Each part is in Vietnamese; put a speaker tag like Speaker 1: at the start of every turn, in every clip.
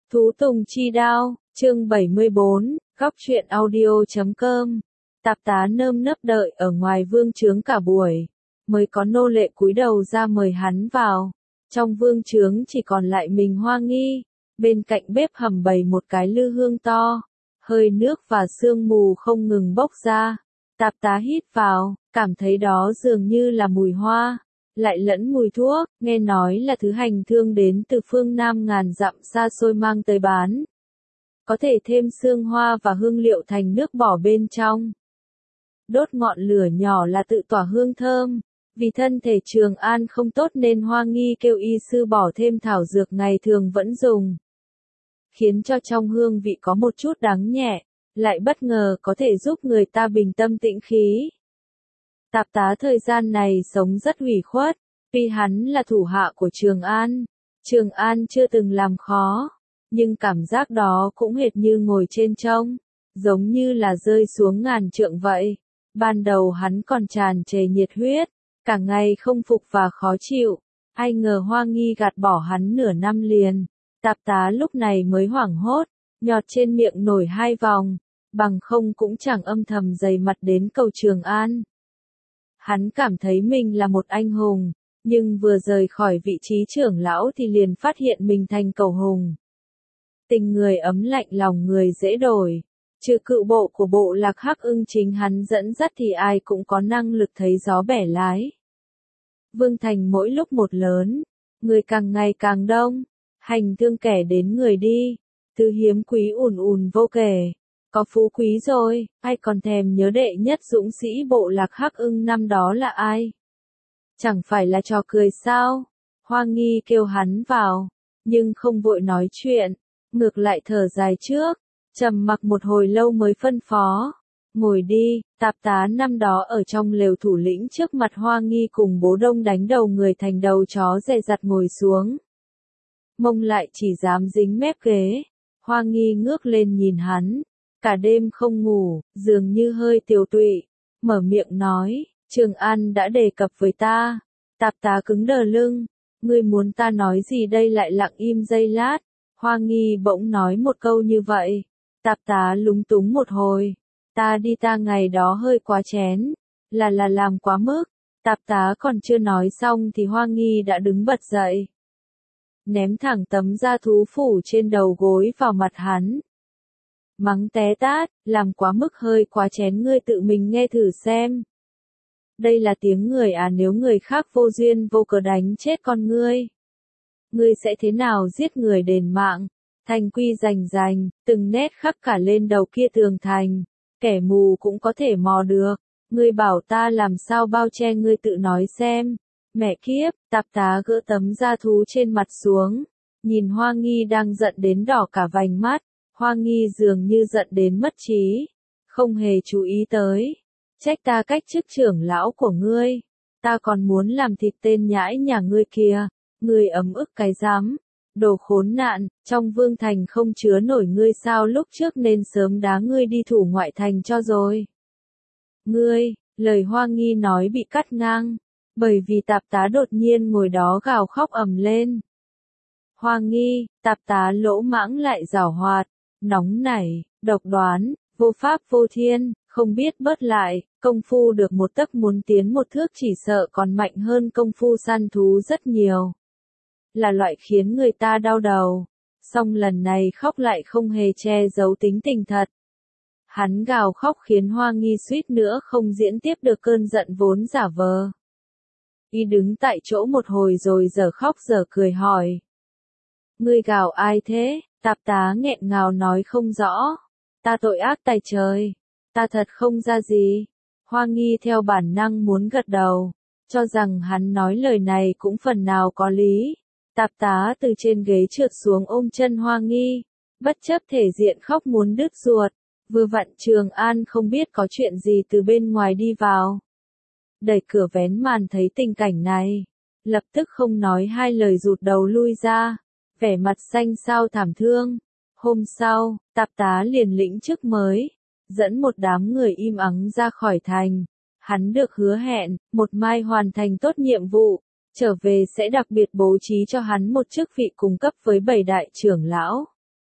Speaker 1: Thú Tùng Chi Đao, chương 74, góc truyện audio.com. Tạp tá nơm nớp đợi ở ngoài vương trướng cả buổi, mới có nô lệ cúi đầu ra mời hắn vào. Trong vương trướng chỉ còn lại mình Hoa Nghi, bên cạnh bếp hầm bày một cái lư hương to, hơi nước và sương mù không ngừng bốc ra. Tạp tá hít vào, cảm thấy đó dường như là mùi hoa, lại lẫn mùi thuốc, nghe nói là thứ hành thương đến từ phương Nam ngàn dặm xa xôi mang tới bán. Có thể thêm sương hoa và hương liệu thành nước bỏ bên trong. Đốt ngọn lửa nhỏ là tự tỏa hương thơm, vì thân thể Trường An không tốt nên Hoa Nghi kêu y sư bỏ thêm thảo dược ngày thường vẫn dùng. Khiến cho trong hương vị có một chút đắng nhẹ, lại bất ngờ có thể giúp người ta bình tâm tĩnh khí. Tạp tá thời gian này sống rất ủy khuất, vì hắn là thủ hạ của Trường An. Trường An chưa từng làm khó, nhưng cảm giác đó cũng hệt như ngồi trên trông, giống như là rơi xuống ngàn trượng vậy. Ban đầu hắn còn tràn trề nhiệt huyết, cả ngày không phục và khó chịu, ai ngờ Hoa Nghi gạt bỏ hắn nửa năm liền. Tạp tá lúc này mới hoảng hốt, nhọt trên miệng nổi hai vòng, bằng không cũng chẳng âm thầm dày mặt đến cầu Trường An. Hắn cảm thấy mình là một anh hùng, nhưng vừa rời khỏi vị trí trưởng lão thì liền phát hiện mình thành cầu hùng. Tình người ấm lạnh lòng người dễ đổi, trừ cựu bộ của bộ lạc Hắc Ưng chính hắn dẫn dắt thì ai cũng có năng lực thấy gió bẻ lái. Vương thành mỗi lúc một lớn, người càng ngày càng đông, hành thương kẻ đến người đi, thứ hiếm quý ùn ùn vô kể. Có phú quý rồi, ai còn thèm nhớ đệ nhất dũng sĩ bộ lạc Hắc Ưng năm đó là ai? Chẳng phải là trò cười sao? Hoa Nghi kêu hắn vào, nhưng không vội nói chuyện, ngược lại thở dài trước, trầm mặc một hồi lâu mới phân phó. Ngồi đi, tạp tá năm đó ở trong lều thủ lĩnh trước mặt Hoa Nghi cùng bố đông đánh đầu người thành đầu chó dè dặt ngồi xuống. Mông lại chỉ dám dính mép ghế, Hoa Nghi ngước lên nhìn hắn. Cả đêm không ngủ, dường như hơi tiều tụy, mở miệng nói, Trường An đã đề cập với ta. Tạp tá cứng đờ lưng, ngươi muốn ta nói gì đây, lại lặng im giây lát. Hoa Nghi bỗng nói một câu như vậy, tạp tá lúng túng một hồi, ta đi ta ngày đó hơi quá chén, là làm quá mức. Tạp tá còn chưa nói xong thì Hoa Nghi đã đứng bật dậy, ném thẳng tấm da thú phủ trên đầu gối vào mặt hắn. Mắng té tát, làm quá mức hơi quá chén, ngươi tự mình nghe thử xem. Đây là tiếng người à, nếu người khác vô duyên vô cớ đánh chết con ngươi sẽ thế nào, giết người đền mạng, thành quy rành, từng nét khắc cả lên đầu kia tường thành, kẻ mù cũng có thể mò được, ngươi bảo ta làm sao bao che, ngươi tự nói xem. Mẹ kiếp, tạp tá gỡ tấm da thú trên mặt xuống, nhìn Hoa Nghi đang giận đến đỏ cả vành mắt. Hoa Nghi dường như giận đến mất trí, không hề chú ý tới. Trách ta cách chức trưởng lão của ngươi, ta còn muốn làm thịt tên nhãi nhà ngươi kia, ngươi ấm ức cái rắm, đồ khốn nạn, trong vương thành không chứa nổi ngươi sao, lúc trước nên sớm đá ngươi đi thủ ngoại thành cho rồi. Ngươi, lời Hoa Nghi nói bị cắt ngang, bởi vì tạp tá đột nhiên ngồi đó gào khóc ầm lên. Hoa Nghi, tạp tá lỗ mãng lại giảo hoạt, nóng nảy, độc đoán, vô pháp vô thiên, không biết bớt lại, công phu được một tấc muốn tiến một thước, chỉ sợ còn mạnh hơn công phu săn thú rất nhiều. Là loại khiến người ta đau đầu, song lần này khóc lại không hề che giấu tính tình thật. Hắn gào khóc khiến Hoa Nghi suýt nữa không diễn tiếp được cơn giận vốn giả vờ. Y đứng tại chỗ một hồi rồi giờ khóc giờ cười hỏi. Ngươi gào ai thế? Tạp tá nghẹn ngào nói không rõ. Ta tội ác tày trời. Ta thật không ra gì. Hoa Nghi theo bản năng muốn gật đầu, cho rằng hắn nói lời này cũng phần nào có lý. Tạp tá từ trên ghế trượt xuống ôm chân Hoa Nghi, bất chấp thể diện khóc muốn đứt ruột. Vừa vặn Trường An không biết có chuyện gì từ bên ngoài đi vào. Đẩy cửa vén màn thấy tình cảnh này, lập tức không nói hai lời rụt đầu lui ra, vẻ mặt xanh xao thảm thương. Hôm sau, tạp tá liền lĩnh chức mới, dẫn một đám người im ắng ra khỏi thành. Hắn được hứa hẹn, một mai hoàn thành tốt nhiệm vụ, trở về sẽ đặc biệt bố trí cho hắn một chức vị cùng cấp với 7 đại trưởng lão.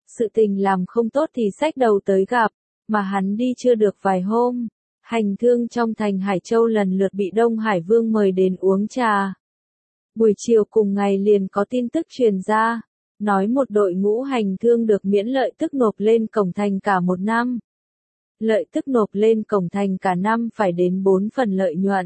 Speaker 1: Sự tình làm không tốt thì xách đầu tới gặp, mà hắn đi chưa được vài hôm. Hành thương trong thành Hải Châu lần lượt bị Đông Hải Vương mời đến uống trà. Buổi chiều cùng ngày liền có tin tức truyền ra, nói một đội ngũ hành thương được miễn lợi tức nộp lên cổng thành cả một năm. Lợi tức nộp lên cổng thành cả năm phải đến 4 phần lợi nhuận.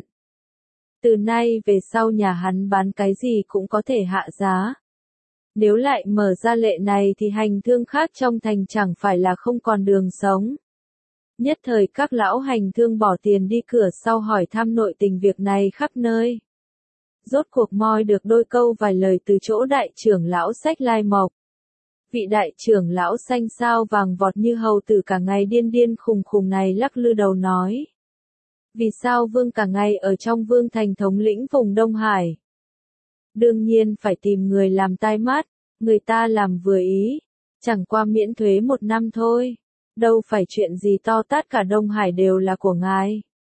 Speaker 1: Từ nay về sau nhà hắn bán cái gì cũng có thể hạ giá. Nếu lại mở ra lệ này thì hành thương khác trong thành chẳng phải là không còn đường sống. Nhất thời các lão hành thương bỏ tiền đi cửa sau hỏi thăm nội tình việc này khắp nơi. Rốt cuộc moi được đôi câu vài lời từ chỗ đại trưởng lão Sách Lai Mộc. Vị đại trưởng lão xanh sao vàng vọt như hầu tử cả ngày điên điên khùng khùng này lắc lư đầu nói. Vì sao vương cả ngày ở trong vương thành thống lĩnh vùng Đông Hải? Đương nhiên phải tìm người làm tai mắt, người ta làm vừa ý, chẳng qua miễn thuế 1 năm thôi. Đâu phải chuyện gì to tát cả Đông Hải đều là của ngài.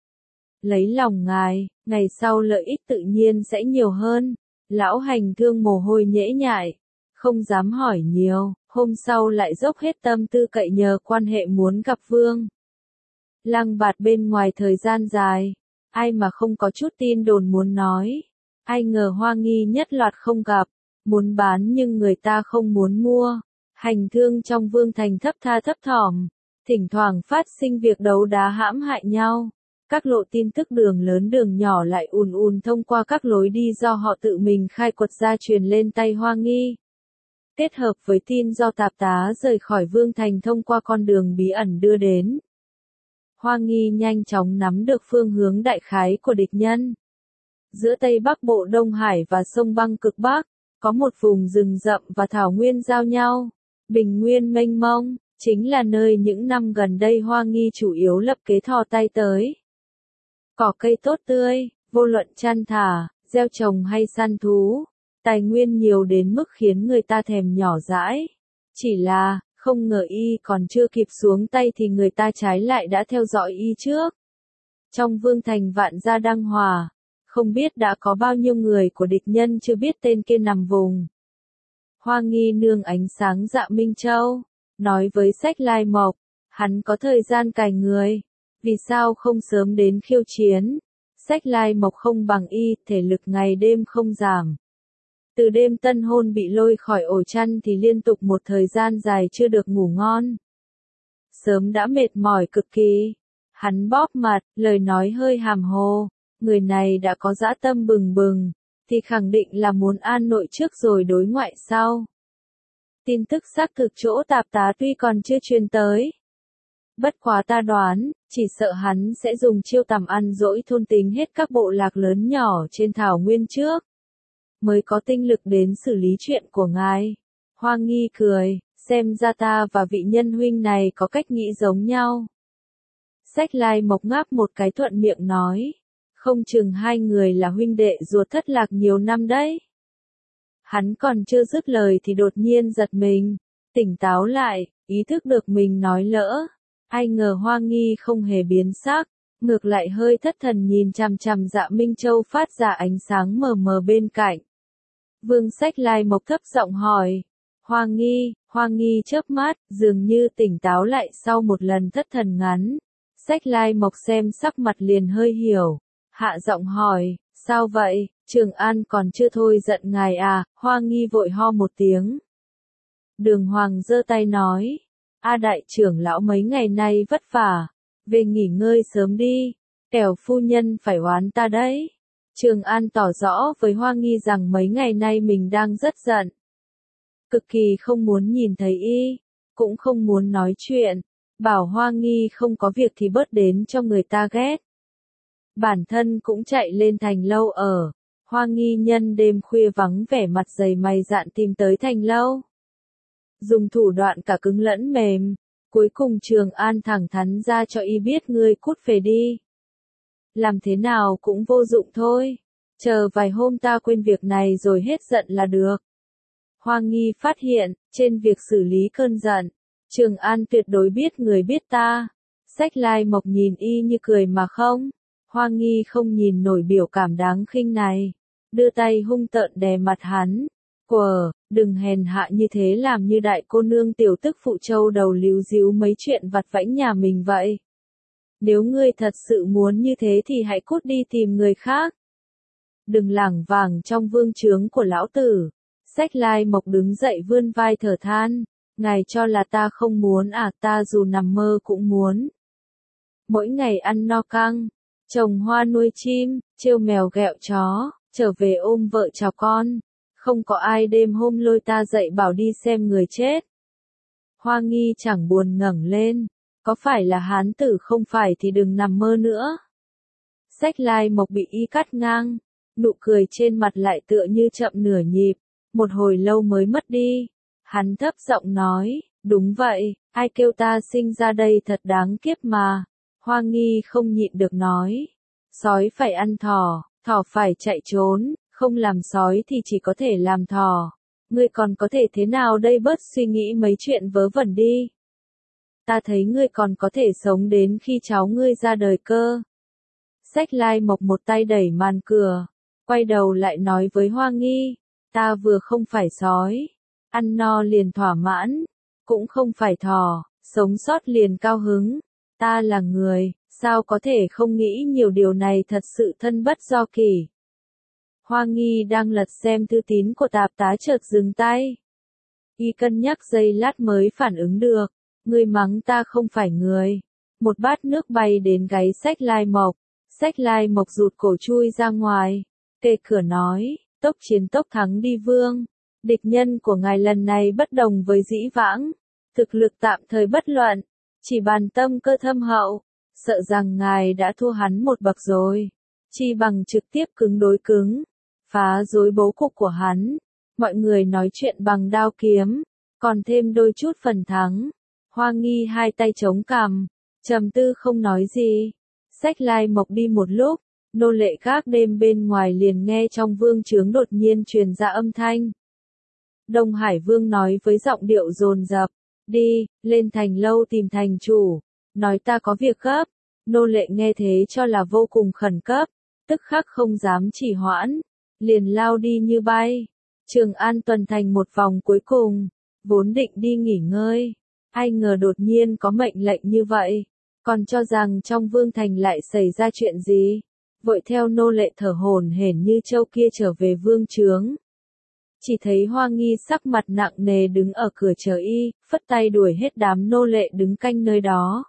Speaker 1: Lấy lòng ngài, ngày sau lợi ích tự nhiên sẽ nhiều hơn. Lão hành thương mồ hôi nhễ nhại, không dám hỏi nhiều, hôm sau lại dốc hết tâm tư cậy nhờ quan hệ muốn gặp vương. Lăng bạt bên ngoài thời gian dài, ai mà không có chút tin đồn muốn nói. Ai ngờ Hoa Nghi nhất loạt không gặp, muốn bán nhưng người ta không muốn mua. Hành thương trong vương thành thấp tha thấp thỏm, thỉnh thoảng phát sinh việc đấu đá hãm hại nhau. Các lộ tin tức đường lớn đường nhỏ lại ùn ùn thông qua các lối đi do họ tự mình khai quật ra truyền lên tay Hoa Nghi. Kết hợp với tin do tạp tá rời khỏi vương thành thông qua con đường bí ẩn đưa đến. Hoa Nghi nhanh chóng nắm được phương hướng đại khái của địch nhân. Giữa Tây Bắc Bộ Đông Hải và sông băng cực Bắc, có một vùng rừng rậm và thảo nguyên giao nhau. Bình nguyên mênh mông, chính là nơi những năm gần đây Hoa Nghi chủ yếu lập kế thò tay tới. Cỏ cây tốt tươi, vô luận chăn thả, gieo trồng hay săn thú, tài nguyên nhiều đến mức khiến người ta thèm nhỏ dãi. Chỉ là, không ngờ y còn chưa kịp xuống tay thì người ta trái lại đã theo dõi y trước. Trong vương thành vạn gia đăng hòa, không biết đã có bao nhiêu người của địch nhân chưa biết tên kia nằm vùng. Hoa Nghi nương ánh sáng Dạ Minh Châu, nói với Sách Lai Mộc, hắn có thời gian cài người, vì sao không sớm đến khiêu chiến. Sách Lai Mộc không bằng y, thể lực ngày đêm không giảm. Từ đêm tân hôn bị lôi khỏi ổ chăn thì liên tục một thời gian dài chưa được ngủ ngon. Sớm đã mệt mỏi cực kỳ. Hắn bóp mặt, lời nói hơi hàm hồ. Người này đã có dã tâm bừng bừng, thì khẳng định là muốn an nội trước rồi đối ngoại sau. Tin tức xác thực chỗ tạp tá tuy còn chưa truyền tới. Bất quá ta đoán, chỉ sợ hắn sẽ dùng chiêu tầm ăn dỗi thôn tính hết các bộ lạc lớn nhỏ trên thảo nguyên trước. Mới có tinh lực đến xử lý chuyện của ngài. Hoa Nghi cười, xem ra ta và vị nhân huynh này có cách nghĩ giống nhau. Sách Lai Mộc ngáp một cái thuận miệng nói. Không chừng hai người là huynh đệ ruột thất lạc nhiều năm đấy. Hắn còn chưa dứt lời thì đột nhiên giật mình, tỉnh táo lại, ý thức được mình nói lỡ. Ai ngờ Hoa Nghi không hề biến sắc, ngược lại hơi thất thần nhìn chằm chằm Dạ Minh Châu phát ra ánh sáng mờ mờ bên cạnh. Vương Sách Lai Mộc thấp giọng hỏi, Hoa Nghi chớp mắt, dường như tỉnh táo lại sau một lần thất thần ngắn. Sách Lai Mộc xem sắc mặt liền hơi hiểu, hạ giọng hỏi, sao vậy, Trường An còn chưa thôi giận ngài à? Hoa Nghi vội ho một tiếng. Đường Hoàng giơ tay nói, đại trưởng lão mấy ngày nay vất vả, về nghỉ ngơi sớm đi, kẻo phu nhân phải oán ta đấy. Trường An tỏ rõ với Hoa Nghi rằng mấy ngày nay mình đang rất giận. Cực kỳ không muốn nhìn thấy y, cũng không muốn nói chuyện, bảo Hoa Nghi không có việc thì bớt đến cho người ta ghét. Bản thân cũng chạy lên thành lâu ở. Hoa Nghi nhân đêm khuya vắng vẻ mặt dày mày dạn tìm tới thành lâu. Dùng thủ đoạn cả cứng lẫn mềm, cuối cùng Trường An thẳng thắn ra cho y biết ngươi cút về đi. Làm thế nào cũng vô dụng thôi, chờ vài hôm ta quên việc này rồi hết giận là được. Hoa Nghi phát hiện, trên việc xử lý cơn giận, Trường An tuyệt đối biết người biết ta. Sách Lai Mộc nhìn y như cười mà không. Hoa Nghi không nhìn nổi biểu cảm đáng khinh này, đưa tay hung tợn đè mặt hắn. đừng hèn hạ như thế, làm như đại cô nương tiểu tức phụ châu đầu líu díu mấy chuyện vặt vãnh nhà mình vậy. Nếu ngươi thật sự muốn như thế thì hãy cút đi tìm người khác. Đừng lảng vảng trong vương trướng của lão tử. Xách Lai Mộc đứng dậy vươn vai thở than. Ngài cho là ta không muốn à, ta dù nằm mơ cũng muốn. Mỗi ngày ăn no căng, trồng hoa nuôi chim, trêu mèo ghẹo chó, trở về ôm vợ chào con. Không có ai đêm hôm lôi ta dậy bảo đi xem người chết. Hoa Nghi chẳng buồn ngẩng lên. Có phải là hán tử không phải thì đừng nằm mơ nữa. Xách Lai Mộc bị y cắt ngang. Nụ cười trên mặt lại tựa như chậm nửa nhịp. Một hồi lâu mới mất đi. Hắn thấp giọng nói, đúng vậy, ai kêu ta sinh ra đây thật đáng kiếp mà. Hoa Nghi không nhịn được nói. Sói phải ăn thỏ, thỏ phải chạy trốn, không làm sói thì chỉ có thể làm thỏ. Ngươi còn có thể thế nào đây, bớt suy nghĩ mấy chuyện vớ vẩn đi. Ta thấy ngươi còn có thể sống đến khi cháu ngươi ra đời cơ. Xách Lai Mộc một tay đẩy màn cửa, quay đầu lại nói với Hoa Nghi, ta vừa không phải sói, ăn no liền thỏa mãn, cũng không phải thỏ, sống sót liền cao hứng, ta là người, sao có thể không nghĩ nhiều điều này, thật sự thân bất do kỷ. Hoa Nghi đang lật xem thư tín của tạp tá chợt dừng tay. Y cân nhắc giây lát mới phản ứng được, ngươi mắng ta không phải người. Một bát nước bay đến gáy Xách Lai Mộc. Xách Lai Mộc rụt cổ chui ra ngoài, kề cửa nói, tốc chiến tốc thắng đi vương. Địch nhân của ngài lần này bất đồng với dĩ vãng, thực lực tạm thời bất luận, chỉ bàn tâm cơ thâm hậu, sợ rằng ngài đã thua hắn một bậc rồi, chi bằng trực tiếp cứng đối cứng, phá rối bố cục của hắn. Mọi người nói chuyện bằng đao kiếm, còn thêm đôi chút phần thắng. Hoa Nghi hai tay chống cằm, trầm tư không nói gì. Xách Lai Mộc đi một lúc, nô lệ gác đêm bên ngoài liền nghe trong vương trướng đột nhiên truyền ra âm thanh. Đông Hải Vương nói với giọng điệu dồn dập, đi, lên thành lâu tìm thành chủ, nói ta có việc gấp. Nô lệ nghe thế cho là vô cùng khẩn cấp, tức khắc không dám trì hoãn, liền lao đi như bay. Trường An tuần thành một vòng cuối cùng, vốn định đi nghỉ ngơi, ai ngờ đột nhiên có mệnh lệnh như vậy, còn cho rằng trong vương thành lại xảy ra chuyện gì, vội theo nô lệ thở hổn hển như trâu kia trở về vương trướng. Chỉ thấy Hoa Nghi sắc mặt nặng nề đứng ở cửa chờ y, phất tay đuổi hết đám nô lệ đứng canh nơi đó.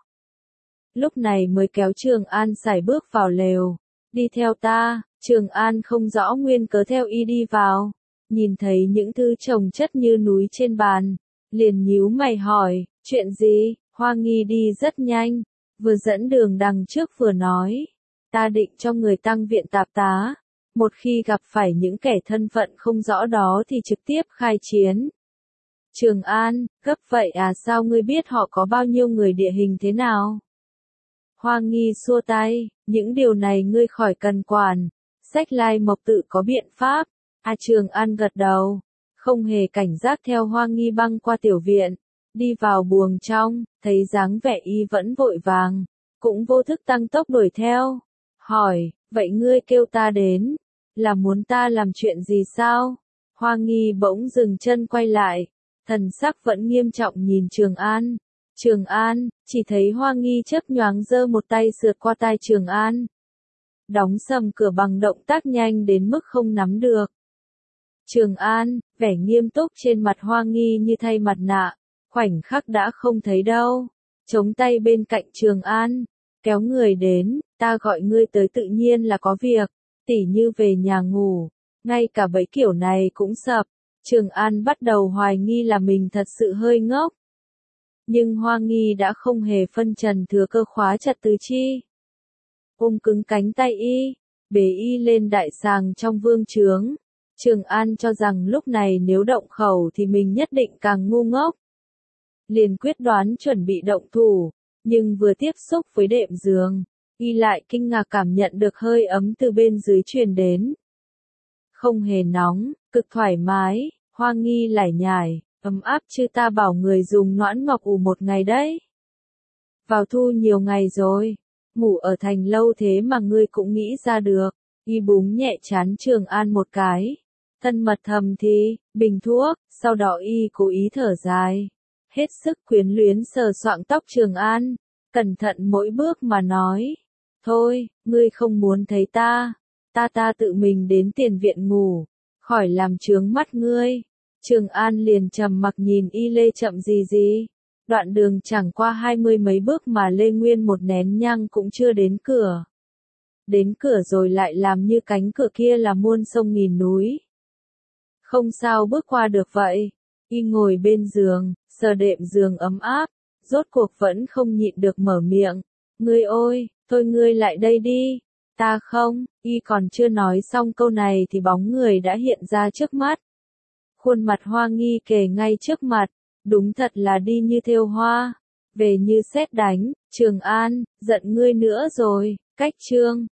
Speaker 1: Lúc này mới kéo Trường An sải bước vào lều, đi theo ta. Trường An không rõ nguyên cớ theo y đi vào, nhìn thấy những thứ chồng chất như núi trên bàn, liền nhíu mày hỏi, chuyện gì? Hoa Nghi đi rất nhanh, vừa dẫn đường đằng trước vừa nói, ta định cho người tăng viện tạp tá, một khi gặp phải những kẻ thân phận không rõ đó thì trực tiếp khai chiến. Trường An, gấp vậy à, sao ngươi biết họ có bao nhiêu người, địa hình thế nào? Hoa Nghi xua tay, những điều này ngươi khỏi cần quản. Xách Lai Mộc tự có biện pháp. Trường An gật đầu, không hề cảnh giác theo Hoa Nghi băng qua tiểu viện, đi vào buồng trong, thấy dáng vẻ y vẫn vội vàng, cũng vô thức tăng tốc đuổi theo. Hỏi, vậy ngươi kêu ta đến, là muốn ta làm chuyện gì sao? Hoa Nghi bỗng dừng chân quay lại, thần sắc vẫn nghiêm trọng nhìn Trường An. Trường An, chỉ thấy Hoa Nghi chớp nhoáng giơ một tay sượt qua tai Trường An. Đóng sầm cửa bằng động tác nhanh đến mức không nắm được. Trường An, vẻ nghiêm túc trên mặt Hoa Nghi như thay mặt nạ, khoảnh khắc đã không thấy đâu. Chống tay bên cạnh Trường An, kéo người đến, ta gọi ngươi tới tự nhiên là có việc, tỉ như về nhà ngủ, ngay cả bẫy kiểu này cũng sập. Trường An bắt đầu hoài nghi là mình thật sự hơi ngốc. Nhưng Hoa Nghi đã không hề phân trần, thừa cơ khóa chặt tứ chi. Ôm cứng cánh tay y, bế y lên đại sàng trong vương trướng. Trường An cho rằng lúc này nếu động khẩu thì mình nhất định càng ngu ngốc. Liền quyết đoán chuẩn bị động thủ, nhưng vừa tiếp xúc với đệm giường, y lại kinh ngạc cảm nhận được hơi ấm từ bên dưới truyền đến. Không hề nóng, cực thoải mái. Hoa Nghi lải nhải, ấm áp chứ, ta bảo người dùng noãn ngọc ủ một ngày đấy. Vào thu nhiều ngày rồi, ngủ ở thành lâu thế mà ngươi cũng nghĩ ra được. Y búng nhẹ trán Trường An một cái, Thân mật thầm thì, bình thuốc, sau đó y cố ý thở dài. Hết sức quyến luyến sờ soạng tóc Trường An, cẩn thận mỗi bước mà nói. Thôi, ngươi không muốn thấy ta, ta tự mình đến tiền viện ngủ, khỏi làm chướng mắt ngươi. Trường An liền trầm mặc nhìn y lê chậm gì. Đoạn đường chẳng qua 20 mấy bước mà Lê Nguyên một nén nhang cũng chưa đến cửa. Đến cửa rồi lại làm như cánh cửa kia là muôn sông nghìn núi. Không sao bước qua được vậy. Y ngồi bên giường, sờ đệm giường ấm áp, rốt cuộc vẫn không nhịn được mở miệng. Ngươi ôi, thôi ngươi lại đây đi. Ta không, y còn chưa nói xong câu này thì bóng người đã hiện ra trước mắt. Khuôn mặt Hoa Nghi kề ngay trước mặt, đúng thật là đi như thêu hoa, về như sét đánh. Trường An, giận ngươi nữa rồi, cách chương.